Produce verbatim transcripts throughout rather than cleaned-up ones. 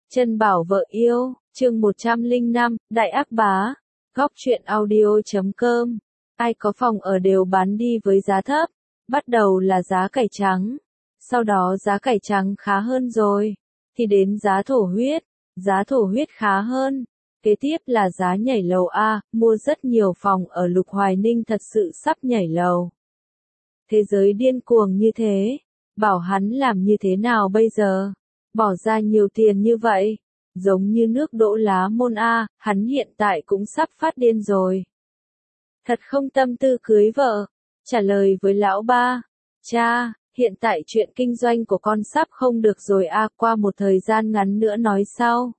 Chân bảo vợ yêu, chương một trăm lẻ năm, Đại Ác Bá, Góc truyện audio chấm com. Ai có phòng ở đều bán đi với giá thấp, bắt đầu là giá cải trắng, sau đó giá cải trắng khá hơn rồi, thì đến giá thổ huyết, giá thổ huyết khá hơn, kế tiếp là giá nhảy lầu A, mua rất nhiều phòng ở Lục Hoài Ninh thật sự sắp nhảy lầu. Thế giới điên cuồng như thế, bảo hắn làm như thế nào bây giờ? Bỏ ra nhiều tiền như vậy, giống như nước đỗ lá môn A, hắn hiện tại cũng sắp phát điên rồi. Thật không tâm tư cưới vợ, trả lời với lão ba, cha, hiện tại chuyện kinh doanh của con sắp không được rồi A, qua một thời gian ngắn nữa nói sau.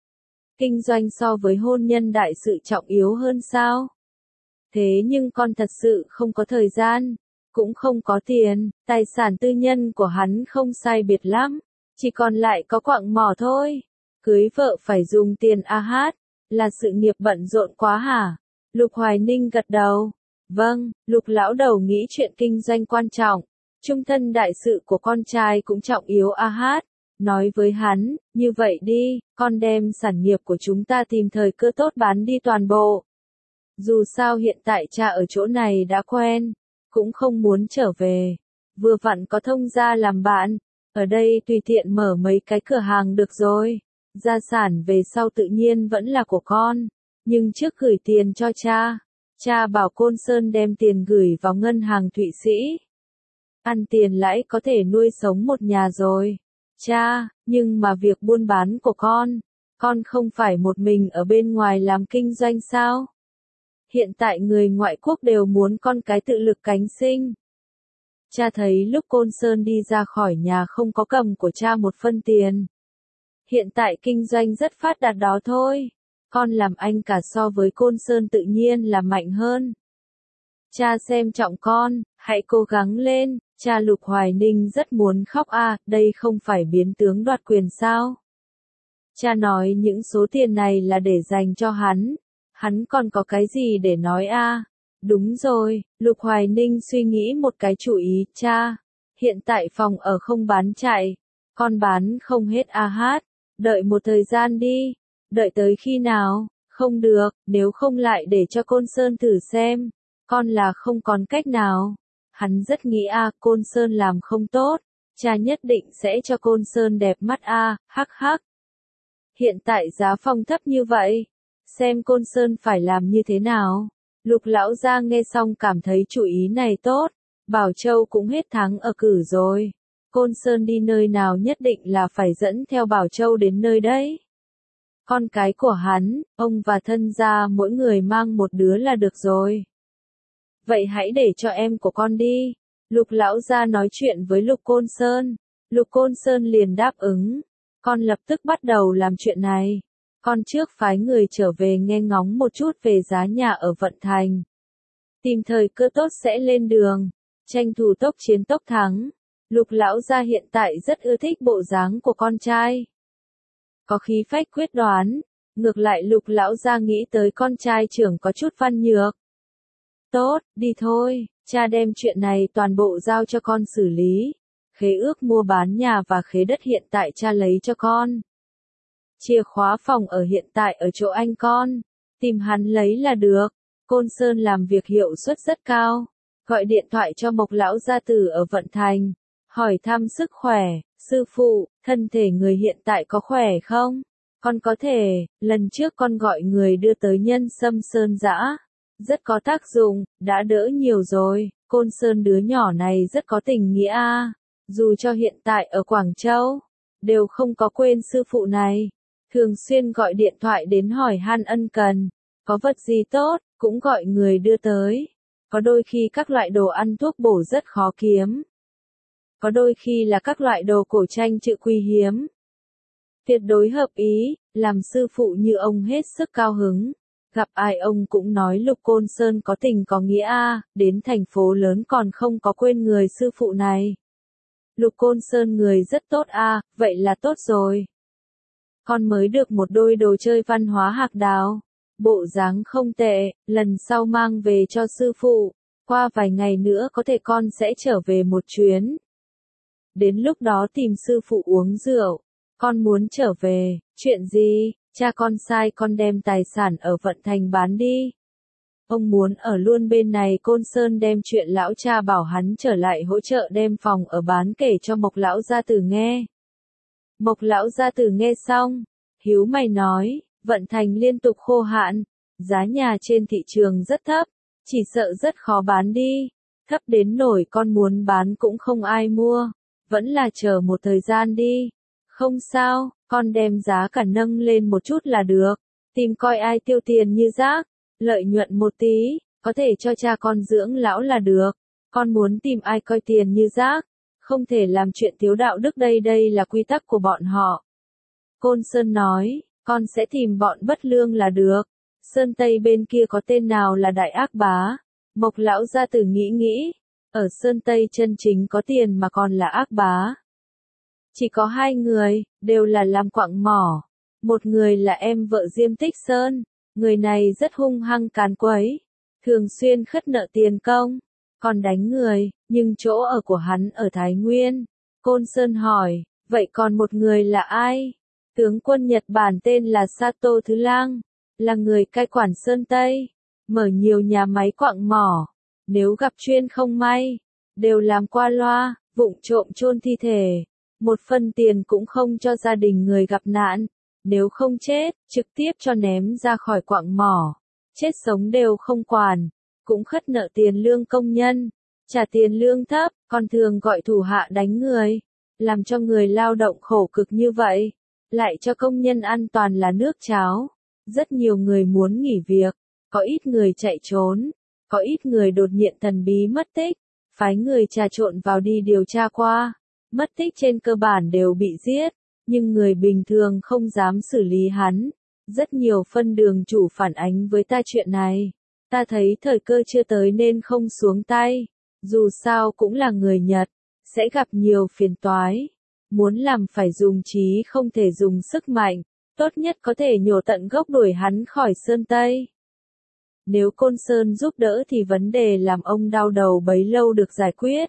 Kinh doanh so với hôn nhân đại sự trọng yếu hơn sao? Thế nhưng con thật sự không có thời gian, cũng không có tiền, tài sản tư nhân của hắn không sai biệt lắm. Chỉ còn lại có quặng mỏ thôi. Cưới vợ phải dùng tiền a hát, là sự nghiệp bận rộn quá hả? Lục Hoài Ninh gật đầu. Vâng, Lục lão đầu nghĩ chuyện kinh doanh quan trọng. Trung thân đại sự của con trai cũng trọng yếu a hát. Nói với hắn, như vậy đi, con đem sản nghiệp của chúng ta tìm thời cơ tốt bán đi toàn bộ. Dù sao hiện tại cha ở chỗ này đã quen, cũng không muốn trở về. Vừa vặn có thông gia làm bạn. Ở đây tùy tiện mở mấy cái cửa hàng được rồi. Gia sản về sau tự nhiên vẫn là của con. Nhưng trước gửi tiền cho cha. Cha bảo Côn Sơn đem tiền gửi vào ngân hàng Thụy Sĩ. Ăn tiền lãi có thể nuôi sống một nhà rồi. Cha, nhưng mà việc buôn bán của con. Con không phải một mình ở bên ngoài làm kinh doanh sao? Hiện tại người ngoại quốc đều muốn con cái tự lực cánh sinh. Cha thấy lúc Côn Sơn đi ra khỏi nhà không có cầm của cha một phân tiền. Hiện tại kinh doanh rất phát đạt đó thôi. Con làm anh cả so với Côn Sơn tự nhiên là mạnh hơn. Cha xem trọng con, hãy cố gắng lên. Cha Lục Hoài Ninh rất muốn khóc a, đây không phải biến tướng đoạt quyền sao? Cha nói những số tiền này là để dành cho hắn. Hắn còn có cái gì để nói a? Đúng rồi, Lục Hoài Ninh suy nghĩ một cái chủ ý, cha. Hiện tại phòng ở không bán chạy, con bán không hết a hát, đợi một thời gian đi, đợi tới khi nào, không được, nếu không lại để cho Côn Sơn thử xem, con là không còn cách nào. Hắn rất nghĩ a, Côn Sơn làm không tốt, cha nhất định sẽ cho Côn Sơn đẹp mắt a, hắc hắc. Hiện tại giá phòng thấp như vậy, xem Côn Sơn phải làm như thế nào. Lục lão gia nghe xong cảm thấy chủ ý này tốt, Bảo Châu cũng hết tháng ở cử rồi. Côn Sơn đi nơi nào nhất định là phải dẫn theo Bảo Châu đến nơi đấy. Con cái của hắn, ông và thân gia mỗi người mang một đứa là được rồi. Vậy hãy để cho em của con đi. Lục lão gia nói chuyện với Lục Côn Sơn. Lục Côn Sơn liền đáp ứng. Con lập tức bắt đầu làm chuyện này. Con trước phái người trở về nghe ngóng một chút về giá nhà ở Vận Thành. Tìm thời cơ tốt sẽ lên đường, tranh thủ tốc chiến tốc thắng. Lục lão gia hiện tại rất ưa thích bộ dáng của con trai. Có khí phách quyết đoán, ngược lại Lục lão gia nghĩ tới con trai trưởng có chút văn nhược. Tốt, đi thôi, cha đem chuyện này toàn bộ giao cho con xử lý. Khế ước mua bán nhà và khế đất hiện tại cha lấy cho con. Chìa khóa phòng ở hiện tại ở chỗ anh con, tìm hắn lấy là được. Côn Sơn làm việc hiệu suất rất cao, gọi điện thoại cho Mộc lão gia tử ở Vận Thành, hỏi thăm sức khỏe, sư phụ, thân thể người hiện tại có khỏe không? Con có thể, lần trước con gọi người đưa tới Nhân Sâm Sơn Dã, rất có tác dụng, đã đỡ nhiều rồi. Côn Sơn đứa nhỏ này rất có tình nghĩa a, dù cho hiện tại ở Quảng Châu, đều không có quên sư phụ này. Thường xuyên gọi điện thoại đến hỏi han ân cần, có vật gì tốt, cũng gọi người đưa tới. Có đôi khi các loại đồ ăn thuốc bổ rất khó kiếm. Có đôi khi là các loại đồ cổ tranh chữ quý hiếm. Tuyệt đối hợp ý, làm sư phụ như ông hết sức cao hứng. Gặp ai ông cũng nói Lục Côn Sơn có tình có nghĩa a, đến thành phố lớn còn không có quên người sư phụ này. Lục Côn Sơn người rất tốt a, vậy là tốt rồi. Con mới được một đôi đồ chơi văn hóa hạc đào. Bộ dáng không tệ, lần sau mang về cho sư phụ. Qua vài ngày nữa có thể con sẽ trở về một chuyến. Đến lúc đó tìm sư phụ uống rượu. Con muốn trở về, chuyện gì? Cha con sai con đem tài sản ở Vận Thành bán đi. Ông muốn ở luôn bên này Côn Sơn đem chuyện lão cha bảo hắn trở lại hỗ trợ đem phòng ở bán kể cho Mộc lão gia tử nghe. Mộc lão gia tử nghe xong, hiếu mày nói, Vận Thành liên tục khô hạn, giá nhà trên thị trường rất thấp, chỉ sợ rất khó bán đi, thấp đến nổi con muốn bán cũng không ai mua, vẫn là chờ một thời gian đi. Không sao, con đem giá cả nâng lên một chút là được, tìm coi ai tiêu tiền như rác, lợi nhuận một tí, có thể cho cha con dưỡng lão là được, con muốn tìm ai coi tiền như rác, không thể làm chuyện thiếu đạo đức, đây đây là quy tắc của bọn họ. Côn Sơn nói, con sẽ tìm bọn bất lương là được, Sơn Tây bên kia có tên nào là đại ác bá, Mộc lão gia tử nghĩ nghĩ, ở Sơn Tây chân chính có tiền mà còn là ác bá. Chỉ có hai người, đều là làm quặng mỏ. Một người là em vợ Diêm Tích Sơn, người này rất hung hăng càn quấy, thường xuyên khất nợ tiền công, còn đánh người, nhưng chỗ ở của hắn ở Thái Nguyên. Côn Sơn hỏi, vậy còn một người là ai? Tướng quân Nhật Bản tên là Sato Thứ Lang, là người cai quản Sơn Tây, mở nhiều nhà máy quặng mỏ, nếu gặp chuyên không may, đều làm qua loa, vụng trộm chôn thi thể. Một phân tiền cũng không cho gia đình người gặp nạn, nếu không chết, trực tiếp cho ném ra khỏi quặng mỏ, chết sống đều không quản, cũng khất nợ tiền lương công nhân, trả tiền lương thấp, còn thường gọi thủ hạ đánh người, làm cho người lao động khổ cực như vậy, lại cho công nhân ăn toàn là nước cháo. Rất nhiều người muốn nghỉ việc, có ít người chạy trốn, có ít người đột nhiên thần bí mất tích, phái người trà trộn vào đi điều tra qua. Mất tích trên cơ bản đều bị giết, nhưng người bình thường không dám xử lý hắn. Rất nhiều phân đường chủ phản ánh với ta chuyện này. Ta thấy thời cơ chưa tới nên không xuống tay. Dù sao cũng là người Nhật, sẽ gặp nhiều phiền toái. Muốn làm phải dùng trí không thể dùng sức mạnh, tốt nhất có thể nhổ tận gốc đuổi hắn khỏi Sơn Tây. Nếu Côn Sơn giúp đỡ thì vấn đề làm ông đau đầu bấy lâu được giải quyết.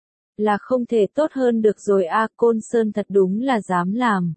Là không thể tốt hơn được rồi a. Côn Sơn thật đúng là dám làm.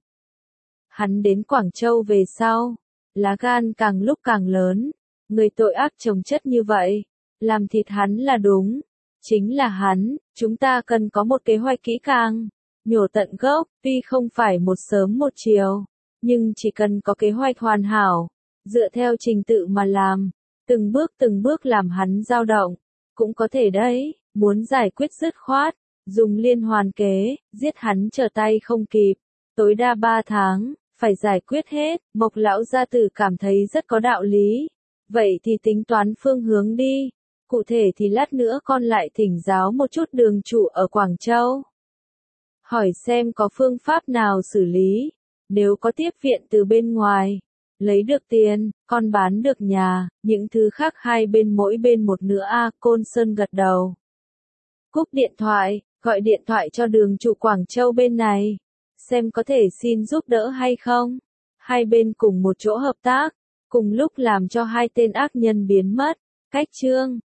Hắn đến Quảng Châu về sau, lá gan càng lúc càng lớn, người tội ác chồng chất như vậy, làm thịt hắn là đúng, chính là hắn, chúng ta cần có một kế hoạch kỹ càng, nhổ tận gốc, tuy không phải một sớm một chiều, nhưng chỉ cần có kế hoạch hoàn hảo, dựa theo trình tự mà làm, từng bước từng bước làm hắn dao động, cũng có thể đấy, muốn giải quyết dứt khoát. Dùng liên hoàn kế, giết hắn trở tay không kịp, tối đa ba tháng, phải giải quyết hết. Mộc lão gia tử cảm thấy rất có đạo lý. Vậy thì tính toán phương hướng đi. Cụ thể thì lát nữa con lại thỉnh giáo một chút đường chủ ở Quảng Châu. Hỏi xem có phương pháp nào xử lý. Nếu có tiếp viện từ bên ngoài, lấy được tiền, con bán được nhà, những thứ khác hai bên mỗi bên một nửa a. Côn Sơn gật đầu. Cúp điện thoại, gọi điện thoại cho đường chủ Quảng Châu bên này, xem có thể xin giúp đỡ hay không. Hai bên cùng một chỗ hợp tác, cùng lúc làm cho hai tên ác nhân biến mất. Cách chương